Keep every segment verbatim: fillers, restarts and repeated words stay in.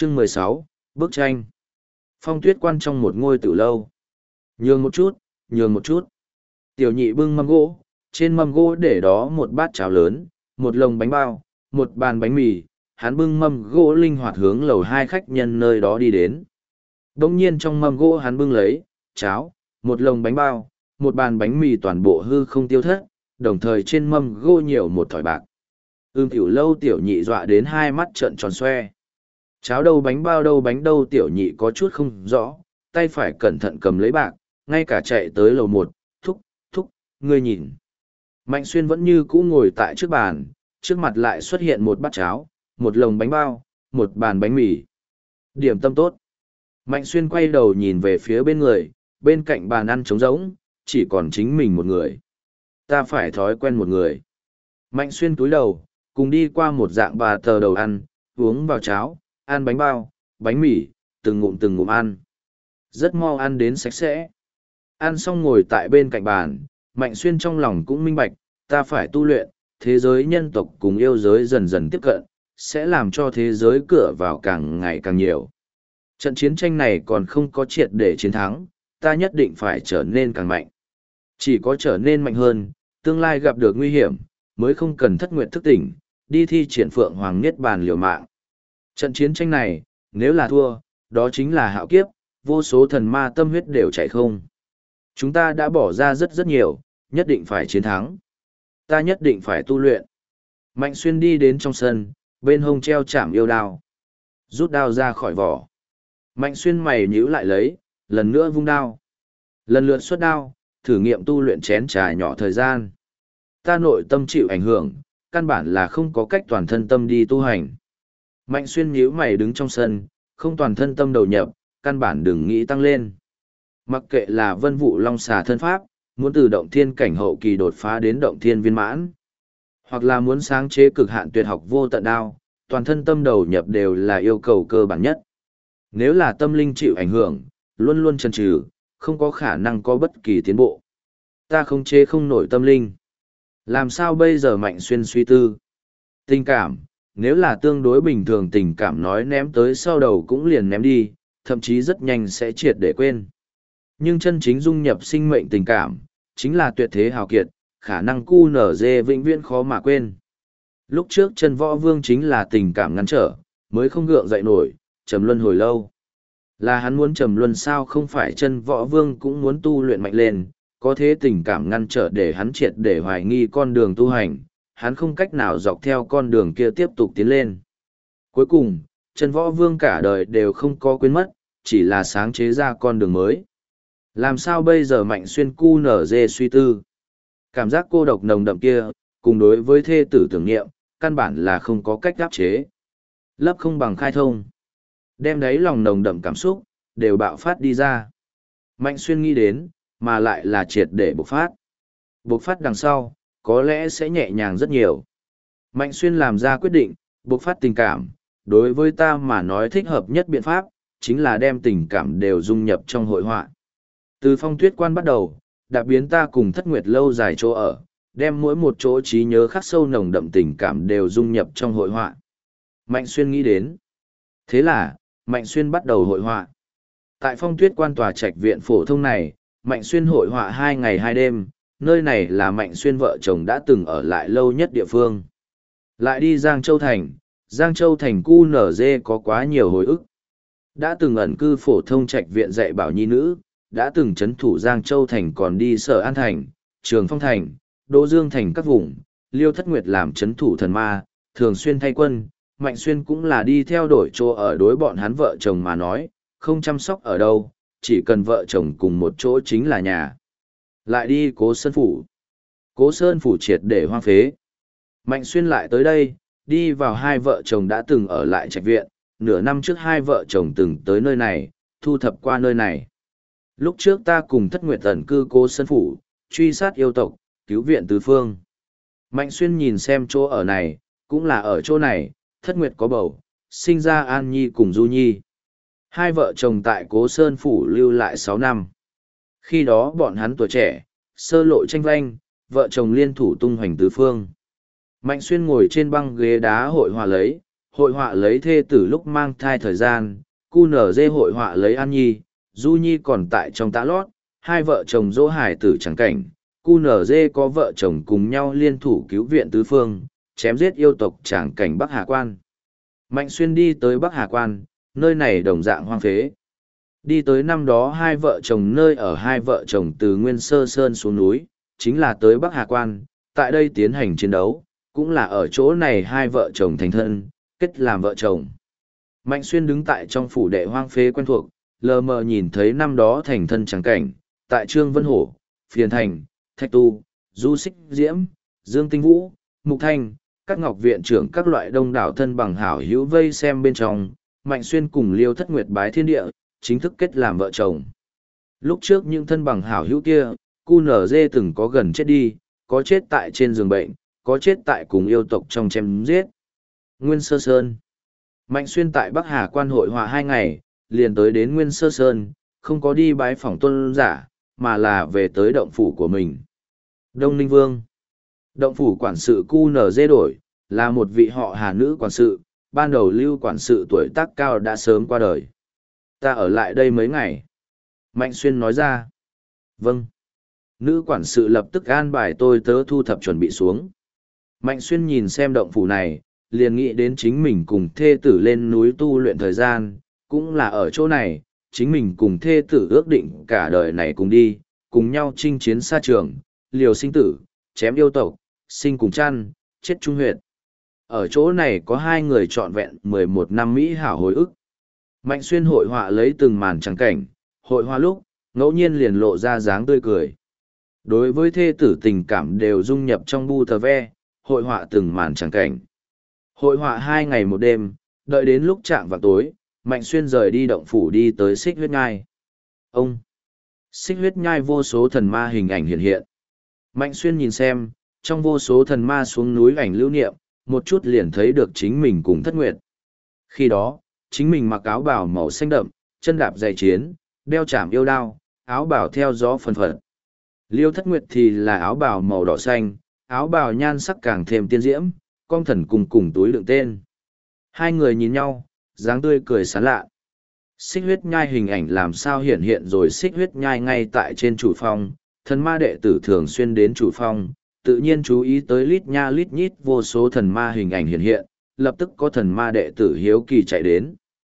Chương mười sáu, Bức tranh. Phong Tuyết Quan trong một ngôi tử lâu. Nhường một chút, nhường một chút. Tiểu nhị bưng mâm gỗ, trên mâm gỗ để đó một bát cháo lớn, một lồng bánh bao, một bàn bánh mì, hắn bưng mâm gỗ linh hoạt hướng lầu hai khách nhân nơi đó đi đến. Đông nhiên trong mâm gỗ hắn bưng lấy, cháo, một lồng bánh bao, một bàn bánh mì toàn bộ hư không tiêu thất, đồng thời trên mâm gỗ nhiều một thỏi bạc. Ưm tiểu lâu tiểu nhị dọa đến hai mắt trợn tròn xoe. Cháo đâu bánh bao đâu bánh đâu tiểu nhị có chút không rõ, tay phải cẩn thận cầm lấy bạc, ngay cả chạy tới lầu một, thúc, thúc, ngươi nhìn. Mạnh Xuyên vẫn như cũ ngồi tại trước bàn, trước mặt lại xuất hiện một bát cháo, một lồng bánh bao, một bàn bánh mì. Điểm tâm tốt. Mạnh Xuyên quay đầu nhìn về phía bên người, bên cạnh bàn ăn trống rỗng, chỉ còn chính mình một người. Ta phải thói quen một người. Mạnh Xuyên túi đầu, cùng đi qua một dạng bà tờ đầu ăn, uống vào cháo, ăn bánh bao, bánh mì, từng ngụm từng ngụm ăn. Rất mau ăn đến sạch sẽ. Ăn xong ngồi tại bên cạnh bàn, Mạnh Xuyên trong lòng cũng minh bạch, ta phải tu luyện, thế giới nhân tộc cùng yêu giới dần dần tiếp cận, sẽ làm cho thế giới cửa vào càng ngày càng nhiều. Trận chiến tranh này còn không có triệt để chiến thắng, ta nhất định phải trở nên càng mạnh. Chỉ có trở nên mạnh hơn, tương lai gặp được nguy hiểm, mới không cần thất nguyện thức tỉnh, đi thi triển Phượng Hoàng Niết Bàn liều mạng. Trận chiến tranh này, nếu là thua, đó chính là hạo kiếp, vô số thần ma tâm huyết đều chạy không. Chúng ta đã bỏ ra rất rất nhiều, nhất định phải chiến thắng. Ta nhất định phải tu luyện. Mạnh Xuyên đi đến trong sân, bên hông treo chạm yêu đao. Rút đao ra khỏi vỏ. Mạnh Xuyên mày nhíu lại lấy, lần nữa vung đao. Lần lượt xuất đao, thử nghiệm tu luyện chén trà nhỏ thời gian. Ta nội tâm chịu ảnh hưởng, căn bản là không có cách toàn thân tâm đi tu hành. Mạnh Xuyên nhíu mày đứng trong sân, không toàn thân tâm đầu nhập, căn bản đừng nghĩ tăng lên. Mặc kệ là vân vụ long xà thân pháp, muốn từ động thiên cảnh hậu kỳ đột phá đến động thiên viên mãn, hoặc là muốn sáng chế cực hạn tuyệt học vô tận đao, toàn thân tâm đầu nhập đều là yêu cầu cơ bản nhất. Nếu là tâm linh chịu ảnh hưởng, luôn luôn chần chừ, không có khả năng có bất kỳ tiến bộ. Ta không chế không nổi tâm linh. Làm sao bây giờ? Mạnh Xuyên suy tư. Tình cảm, nếu là tương đối bình thường tình cảm nói ném tới sau đầu cũng liền ném đi, thậm chí rất nhanh sẽ triệt để quên. Nhưng chân chính dung nhập sinh mệnh tình cảm, chính là tuyệt thế hào kiệt, khả năng cu nở dê vĩnh viễn khó mà quên. Lúc trước Chân Võ Vương chính là tình cảm ngăn trở, mới không gượng dậy nổi, trầm luân hồi lâu. Là hắn muốn trầm luân sao? Không phải Chân Võ Vương cũng muốn tu luyện mạnh lên, có thế tình cảm ngăn trở để hắn triệt để hoài nghi con đường tu hành, hắn không cách nào dọc theo con đường kia tiếp tục tiến lên. Cuối cùng, Chân Võ Vương cả đời đều không có quên mất, chỉ là sáng chế ra con đường mới. Làm sao bây giờ? Mạnh Xuyên cu nở dê suy tư. Cảm giác cô độc nồng đậm kia, cùng đối với thê tử tưởng niệm, căn bản là không có cách áp chế. Lấp không bằng khai thông. Đem đấy lòng nồng đậm cảm xúc, đều bạo phát đi ra. Mạnh Xuyên nghĩ đến, mà lại là triệt để bộc phát. Bộc phát đằng sau, có lẽ sẽ nhẹ nhàng rất nhiều. Mạnh Xuyên làm ra quyết định, bộc phát tình cảm, đối với ta mà nói thích hợp nhất biện pháp, chính là đem tình cảm đều dung nhập trong hội họa. Từ Phong Tuyết Quan bắt đầu, đã biến ta cùng Thất Nguyệt lâu dài chỗ ở, đem mỗi một chỗ trí nhớ khắc sâu nồng đậm tình cảm đều dung nhập trong hội họa. Mạnh Xuyên nghĩ đến. Thế là, Mạnh Xuyên bắt đầu hội họa. Tại Phong Tuyết Quan tòa trạch viện phổ thông này, Mạnh Xuyên hội họa hai ngày hai đêm, nơi này là Mạnh Xuyên vợ chồng đã từng ở lại lâu nhất địa phương. Lại đi Giang Châu Thành, Giang Châu Thành cu nở dê có quá nhiều hồi ức. Đã từng ẩn cư phổ thông trạch viện dạy bảo nhi nữ, đã từng chấn thủ Giang Châu Thành còn đi Sở An Thành, Trường Phong Thành, Đỗ Dương Thành các vùng, Liêu Thất Nguyệt làm chấn thủ thần ma, thường xuyên thay quân, Mạnh Xuyên cũng là đi theo đổi chỗ ở. Đối bọn hắn vợ chồng mà nói, không chăm sóc ở đâu, chỉ cần vợ chồng cùng một chỗ chính là nhà. Lại đi Cố Sơn Phủ. Cố Sơn Phủ triệt để hoang phế. Mạnh Xuyên lại tới đây, đi vào hai vợ chồng đã từng ở lại trạch viện, nửa năm trước hai vợ chồng từng tới nơi này, thu thập qua nơi này. Lúc trước ta cùng Thất Nguyệt ẩn cư Cố Sơn Phủ, truy sát yêu tộc, cứu viện tứ phương. Mạnh Xuyên nhìn xem chỗ ở này, cũng là ở chỗ này, Thất Nguyệt có bầu, sinh ra An Nhi cùng Du Nhi. Hai vợ chồng tại Cố Sơn Phủ lưu lại sáu năm. Khi đó bọn hắn tuổi trẻ, sơ lộ tranh vanh, vợ chồng liên thủ tung hoành tứ phương. Mạnh Xuyên ngồi trên băng ghế đá hội hòa lấy, hội họa lấy thê tử lúc mang thai thời gian, cu nở dê hội họa lấy An Nhi, Du Nhi còn tại trong tã lót, hai vợ chồng dỗ hải tử trắng cảnh, cu nở dê có vợ chồng cùng nhau liên thủ cứu viện tứ phương, chém giết yêu tộc tràng cảnh Bắc Hà Quan. Mạnh Xuyên đi tới Bắc Hà Quan, nơi này đồng dạng hoang phế. Đi tới năm đó hai vợ chồng nơi ở hai vợ chồng từ Nguyên Sơ Sơn xuống núi, chính là tới Bắc Hà Quan, tại đây tiến hành chiến đấu, cũng là ở chỗ này hai vợ chồng thành thân, kết làm vợ chồng. Mạnh Xuyên đứng tại trong phủ đệ hoang phế quen thuộc, lờ mờ nhìn thấy năm đó thành thân trắng cảnh, tại Trương Vân Hổ, Phiền Thành, Thạch Tu, Du Xích Diễm, Dương Tinh Vũ, Mục Thanh, các ngọc viện trưởng các loại đông đảo thân bằng hảo hữu vây xem bên trong, Mạnh Xuyên cùng Liêu Thất Nguyệt bái thiên địa, chính thức kết làm vợ chồng. Lúc trước những thân bằng hảo hữu kia, cu nở dê từng có gần chết đi, có chết tại trên giường bệnh, có chết tại cùng yêu tộc trong chém giết. Nguyên Sơ Sơn. Mạnh Xuyên tại Bắc Hà Quan hội họa hai ngày, liền tới đến Nguyên Sơ Sơn, không có đi bái phỏng tôn giả, mà là về tới động phủ của mình. Đông Ninh Vương. Động phủ quản sự cu nở dê đổi, là một vị họ Hà nữ quản sự, ban đầu lưu quản sự tuổi tác cao đã sớm qua đời. Ta ở lại đây mấy ngày. Mạnh Xuyên nói ra. Vâng. Nữ quản sự lập tức an bài tôi tớ thu thập chuẩn bị xuống. Mạnh Xuyên nhìn xem động phủ này, liền nghĩ đến chính mình cùng thê tử lên núi tu luyện thời gian, cũng là ở chỗ này, chính mình cùng thê tử ước định cả đời này cùng đi, cùng nhau chinh chiến xa trường, liều sinh tử, chém yêu tộc, sinh cùng chăn, chết trung huyệt. Ở chỗ này có hai người trọn vẹn mười một năm Mỹ hảo hồi ức. Mạnh Xuyên hội họa lấy từng màn trắng cảnh, hội họa lúc, ngẫu nhiên liền lộ ra dáng tươi cười. Đối với thê tử tình cảm đều dung nhập trong bu tờ ve, hội họa từng màn trắng cảnh. Hội họa hai ngày một đêm, đợi đến lúc chạm vào tối, Mạnh Xuyên rời đi động phủ đi tới Xích Huyết Nhai. Ông! Xích Huyết Nhai vô số thần ma hình ảnh hiện hiện. Mạnh Xuyên nhìn xem, trong vô số thần ma xuống núi ảnh lưu niệm, một chút liền thấy được chính mình cùng Thất Nguyệt. Khi đó, chính mình mặc áo bào màu xanh đậm, chân đạp giày chiến, đeo chảm yêu đao, áo bào theo gió phần phật. Liêu Thất Nguyệt thì là áo bào màu đỏ xanh, áo bào nhan sắc càng thêm tiên diễm, con thần cùng cùng túi đựng tên. Hai người nhìn nhau, dáng tươi cười sán lạ. Xích Huyết Nhai hình ảnh làm sao hiện hiện rồi Xích Huyết Nhai ngay tại trên chủ phong, thần ma đệ tử thường xuyên đến chủ phong, tự nhiên chú ý tới lít nha lít nhít vô số thần ma hình ảnh hiện hiện, lập tức có thần ma đệ tử hiếu kỳ chạy đến.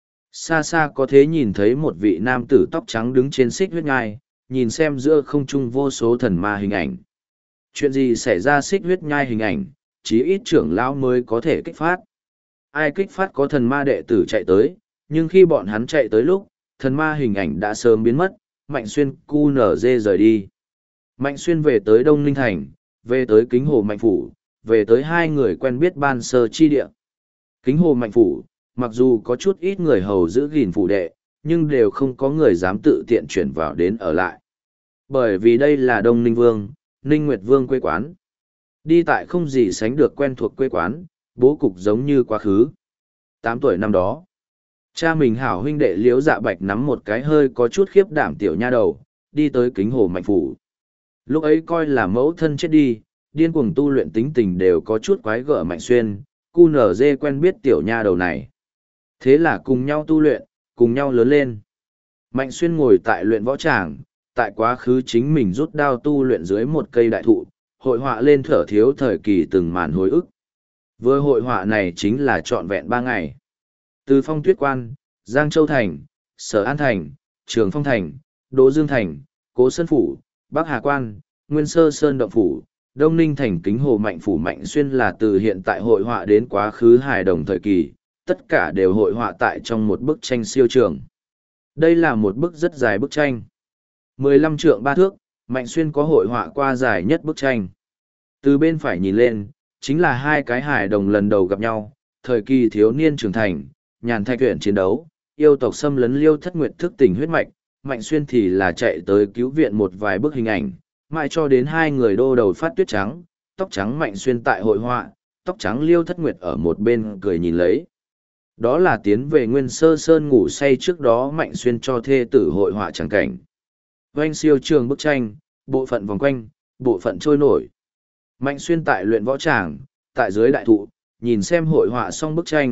Xa xa có thế nhìn thấy một vị nam tử tóc trắng đứng trên Xích Huyết Nhai, nhìn xem giữa không trung vô số thần ma hình ảnh. Chuyện gì xảy ra Xích Huyết Nhai hình ảnh, chí ít trưởng lão mới có thể kích phát. Ai kích phát có thần ma đệ tử chạy tới, nhưng khi bọn hắn chạy tới lúc, thần ma hình ảnh đã sớm biến mất, Mạnh Xuyên cu nở dê rời đi. Mạnh Xuyên về tới Đông Ninh Thành, về tới Kính Hồ Mạnh Phủ, về tới hai người quen biết ban sơ chi địa. Kính Hồ Mạnh Phủ, mặc dù có chút ít người hầu giữ gìn phủ đệ, nhưng đều không có người dám tự tiện chuyển vào đến ở lại. Bởi vì đây là Đông Ninh Vương, Ninh Nguyệt Vương quê quán. Đi tại không gì sánh được quen thuộc quê quán, bố cục giống như quá khứ. Tám tuổi năm đó, cha mình hảo huynh đệ Liễu Dạ Bạch nắm một cái hơi có chút khiếp đảm tiểu nha đầu, đi tới Kính Hồ Mạnh Phủ. Lúc ấy coi là mẫu thân chết đi, điên cuồng tu luyện tính tình đều có chút quái gở Mạnh Xuyên, cu nở dê quen biết tiểu nha đầu này. Thế là cùng nhau tu luyện, cùng nhau lớn lên. Mạnh Xuyên ngồi tại luyện võ tràng, tại quá khứ chính mình rút đao tu luyện dưới một cây đại thụ, hội họa lên thở thiếu thời kỳ từng màn hồi ức. Vừa hội họa này chính là trọn vẹn ba ngày. Từ Phong Tuyết Quan, Giang Châu Thành, Sở An Thành, Trường Phong Thành, Đỗ Dương Thành, Cố Sơn Phủ, Bắc Hà Quan, Nguyên Sơ Sơn Động Phủ, Đông Ninh Thành Kính Hồ Mạnh Phủ Mạnh Xuyên là từ hiện tại hội họa đến quá khứ hài đồng thời kỳ, tất cả đều hội họa tại trong một bức tranh siêu trường. Đây là một bức rất dài bức tranh. mười lăm trượng ba thước, Mạnh Xuyên có hội họa qua dài nhất bức tranh. Từ bên phải nhìn lên, chính là hai cái hài đồng lần đầu gặp nhau, thời kỳ thiếu niên trưởng thành, nhàn thạch tuyển chiến đấu, yêu tộc xâm lấn Liêu Thất Nguyệt thức tỉnh huyết mạch, Mạnh Xuyên thì là chạy tới cứu viện một vài bức hình ảnh, mãi cho đến hai người đô đầu phát tuyết trắng, tóc trắng Mạnh Xuyên tại hội họa, tóc trắng Liêu Thất Nguyệt ở một bên cười nhìn lấy. Đó là tiến về Nguyên Sơ Sơn ngủ say trước đó Mạnh Xuyên cho thê tử hội họa chẳng cảnh. Oanh siêu trường bức tranh, bộ phận vòng quanh, bộ phận trôi nổi. Mạnh Xuyên tại luyện võ tràng, tại dưới đại thụ, nhìn xem hội họa xong bức tranh,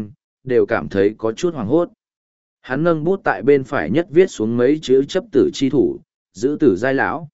đều cảm thấy có chút hoảng hốt. Hắn nâng bút tại bên phải nhất viết xuống mấy chữ chấp tử chi thủ, giữ tử giai lão,